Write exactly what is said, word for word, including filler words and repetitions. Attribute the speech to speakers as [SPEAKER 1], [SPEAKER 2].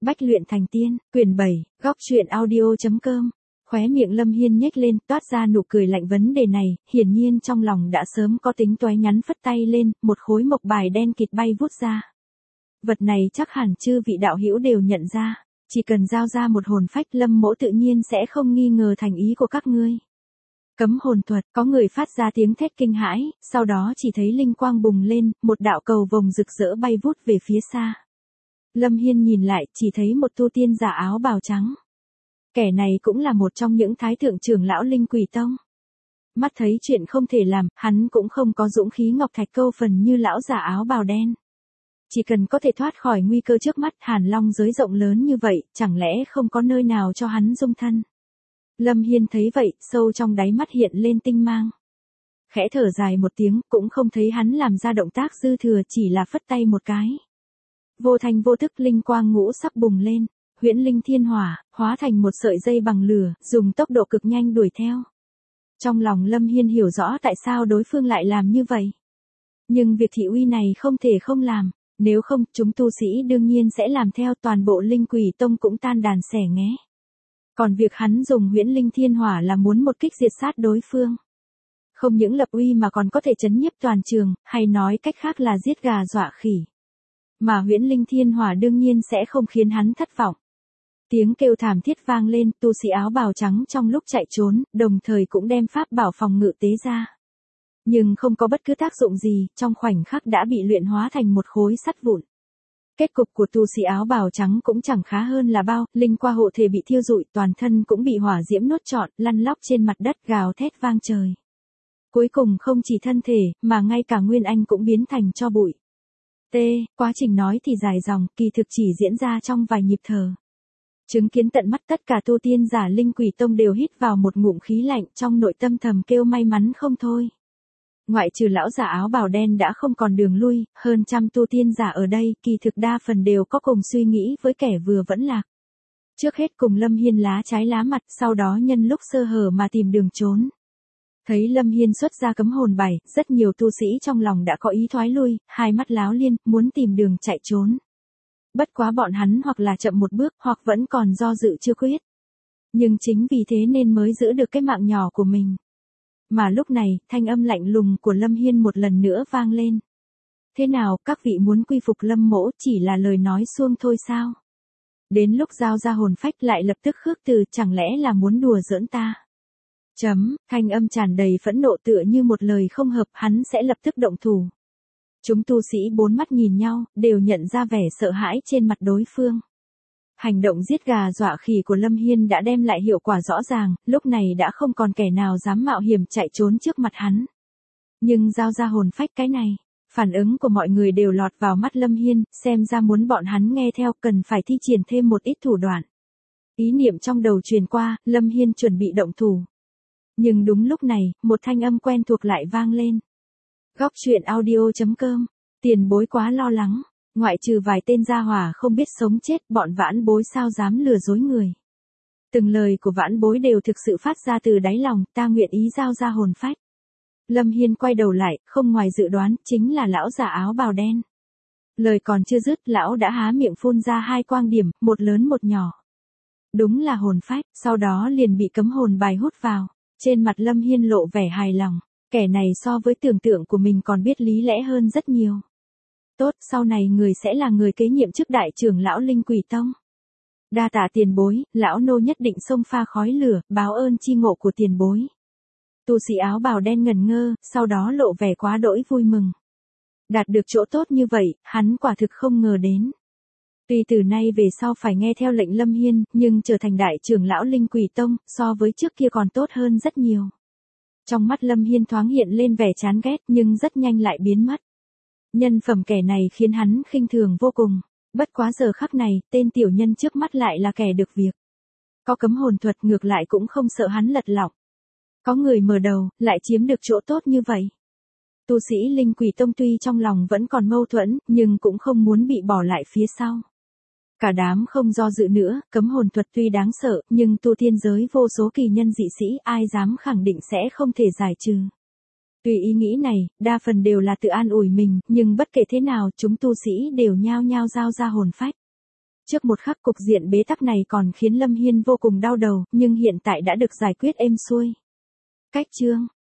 [SPEAKER 1] Bách luyện thành tiên, quyển bảy, góc truyện audio.com. Khóe miệng Lâm Hiên nhếch lên, toát ra nụ cười lạnh. Vấn đề này, hiển nhiên trong lòng đã sớm có tính toán, nhắn phất tay lên, một khối mộc bài đen kịt bay vút ra. Vật này chắc hẳn chư vị đạo hữu đều nhận ra, chỉ cần giao ra một hồn phách, Lâm mỗ tự nhiên sẽ không nghi ngờ thành ý của các ngươi. Cấm hồn thuật, có người phát ra tiếng thét kinh hãi, sau đó chỉ thấy linh quang bùng lên, một đạo cầu vồng rực rỡ bay vút về phía xa. Lâm Hiên nhìn lại, chỉ thấy một tu tiên giả áo bào trắng. Kẻ này cũng là một trong những thái thượng trưởng lão Linh Quỷ Tông. Mắt thấy chuyện không thể làm, hắn cũng không có dũng khí ngọc thạch câu phần như lão giả áo bào đen. Chỉ cần có thể thoát khỏi nguy cơ trước mắt, Hàn Long giới rộng lớn như vậy, chẳng lẽ không có nơi nào cho hắn dung thân. Lâm Hiên thấy vậy, sâu trong đáy mắt hiện lên tinh mang. Khẽ thở dài một tiếng, cũng không thấy hắn làm ra động tác dư thừa, chỉ là phất tay một cái. Vô thành vô thức linh quang ngũ sắc bùng lên, huyễn linh thiên hỏa, hóa thành một sợi dây bằng lửa, dùng tốc độ cực nhanh đuổi theo. Trong lòng Lâm Hiên hiểu rõ tại sao đối phương lại làm như vậy. Nhưng việc thị uy này không thể không làm, nếu không, chúng tu sĩ đương nhiên sẽ làm theo, toàn bộ Linh Quỷ Tông cũng tan đàn xẻ nghé. Còn việc hắn dùng huyễn linh thiên hỏa là muốn một kích diệt sát đối phương. Không những lập uy mà còn có thể chấn nhiếp toàn trường, hay nói cách khác là giết gà dọa khỉ. Mà huyễn linh thiên hỏa đương nhiên sẽ không khiến hắn thất vọng. Tiếng kêu thảm thiết vang lên, tu sĩ áo bào trắng trong lúc chạy trốn, đồng thời cũng đem pháp bảo phòng ngự tế ra. Nhưng không có bất cứ tác dụng gì, trong khoảnh khắc đã bị luyện hóa thành một khối sắt vụn. Kết cục của tu sĩ áo bào trắng cũng chẳng khá hơn là bao, linh qua hộ thể bị thiêu rụi, toàn thân cũng bị hỏa diễm nuốt trọn, lăn lóc trên mặt đất gào thét vang trời. Cuối cùng không chỉ thân thể, mà ngay cả nguyên anh cũng biến thành tro bụi. T. Quá trình nói thì dài dòng, kỳ thực chỉ diễn ra trong vài nhịp thở. Chứng kiến tận mắt, tất cả tu tiên giả Linh Quỷ Tông đều hít vào một ngụm khí lạnh, trong nội tâm thầm kêu may mắn không thôi. Ngoại trừ lão giả áo bào đen đã không còn đường lui, hơn trăm tu tiên giả ở đây, kỳ thực đa phần đều có cùng suy nghĩ với kẻ vừa vẫn lạc. Trước hết cùng Lâm Hiên lá trái lá mặt, sau đó nhân lúc sơ hở mà tìm đường trốn. Thấy Lâm Hiên xuất ra cấm hồn bài, rất nhiều tu sĩ trong lòng đã có ý thoái lui, hai mắt láo liên, muốn tìm đường chạy trốn. Bất quá bọn hắn hoặc là chậm một bước, hoặc vẫn còn do dự chưa quyết. Nhưng chính vì thế nên mới giữ được cái mạng nhỏ của mình. Mà lúc này, thanh âm lạnh lùng của Lâm Hiên một lần nữa vang lên. Thế nào, các vị muốn quy phục Lâm mỗ chỉ là lời nói suông thôi sao? Đến lúc giao ra hồn phách lại lập tức khước từ, chẳng lẽ là muốn đùa giỡn ta? Chấm, thanh âm tràn đầy phẫn nộ tựa như một lời không hợp, hắn sẽ lập tức động thủ. Chúng tu sĩ bốn mắt nhìn nhau, đều nhận ra vẻ sợ hãi trên mặt đối phương. Hành động giết gà dọa khỉ của Lâm Hiên đã đem lại hiệu quả rõ ràng, lúc này đã không còn kẻ nào dám mạo hiểm chạy trốn trước mặt hắn. Nhưng giao ra hồn phách cái này, phản ứng của mọi người đều lọt vào mắt Lâm Hiên, xem ra muốn bọn hắn nghe theo cần phải thi triển thêm một ít thủ đoạn. Ý niệm trong đầu truyền qua, Lâm Hiên chuẩn bị động thủ. Nhưng đúng lúc này, một thanh âm quen thuộc lại vang lên. Góc truyện audio.com, tiền bối quá lo lắng. Ngoại trừ vài tên gia hỏa không biết sống chết, bọn vãn bối sao dám lừa dối người. Từng lời của vãn bối đều thực sự phát ra từ đáy lòng, ta nguyện ý giao ra hồn phách. Lâm Hiên quay đầu lại, không ngoài dự đoán, chính là lão giả áo bào đen. Lời còn chưa dứt, lão đã há miệng phun ra hai quang điểm, một lớn một nhỏ. Đúng là hồn phách, sau đó liền bị cấm hồn bài hút vào. Trên mặt Lâm Hiên lộ vẻ hài lòng, kẻ này so với tưởng tượng của mình còn biết lý lẽ hơn rất nhiều. Tốt, sau này người sẽ là người kế nhiệm chức đại trưởng lão Linh Quỷ Tông. Đa tạ tiền bối, lão nô nhất định xông pha khói lửa, báo ơn chi ngộ của tiền bối. Tu sĩ áo bào đen ngẩn ngơ, sau đó lộ vẻ quá đỗi vui mừng. Đạt được chỗ tốt như vậy, hắn quả thực không ngờ đến. Tuy từ nay về sau phải nghe theo lệnh Lâm Hiên, nhưng trở thành đại trưởng lão Linh Quỷ Tông, so với trước kia còn tốt hơn rất nhiều. Trong mắt Lâm Hiên thoáng hiện lên vẻ chán ghét, nhưng rất nhanh lại biến mất. Nhân phẩm kẻ này khiến hắn khinh thường vô cùng. Bất quá giờ khắc này, tên tiểu nhân trước mắt lại là kẻ được việc. Có cấm hồn thuật ngược lại cũng không sợ hắn lật lọng. Có người mở đầu, lại chiếm được chỗ tốt như vậy. Tu sĩ Linh Quỷ Tông tuy trong lòng vẫn còn mâu thuẫn, nhưng cũng không muốn bị bỏ lại phía sau. Cả đám không do dự nữa, cấm hồn thuật tuy đáng sợ, nhưng tu tiên giới vô số kỳ nhân dị sĩ, ai dám khẳng định sẽ không thể giải trừ. Tuy ý nghĩ này, đa phần đều là tự an ủi mình, nhưng bất kể thế nào, chúng tu sĩ đều nhao nhao giao ra hồn phách. Trước một khắc cục diện bế tắc này còn khiến Lâm Hiên vô cùng đau đầu, nhưng hiện tại đã được giải quyết êm xuôi. Cách chương